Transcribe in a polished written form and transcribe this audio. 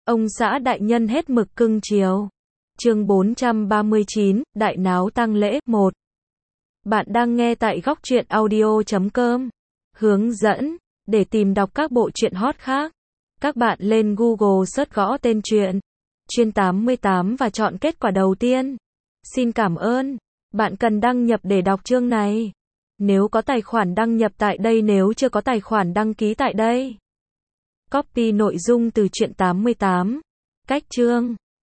Ông xã đại nhân hết mực cưng chiều. Chương 439, Đại náo tang lễ 1. Bạn đang nghe tại góc truyện audio.com. Hướng dẫn, để tìm đọc các bộ truyện hot khác, các bạn lên Google search gõ tên truyện Chuyên 88 và chọn kết quả đầu tiên. Xin cảm ơn. Bạn cần đăng nhập để đọc chương này. Nếu có tài khoản đăng nhập tại đây, nếu chưa có tài khoản đăng ký tại đây. Copy nội dung từ truyện 88. Cách chương.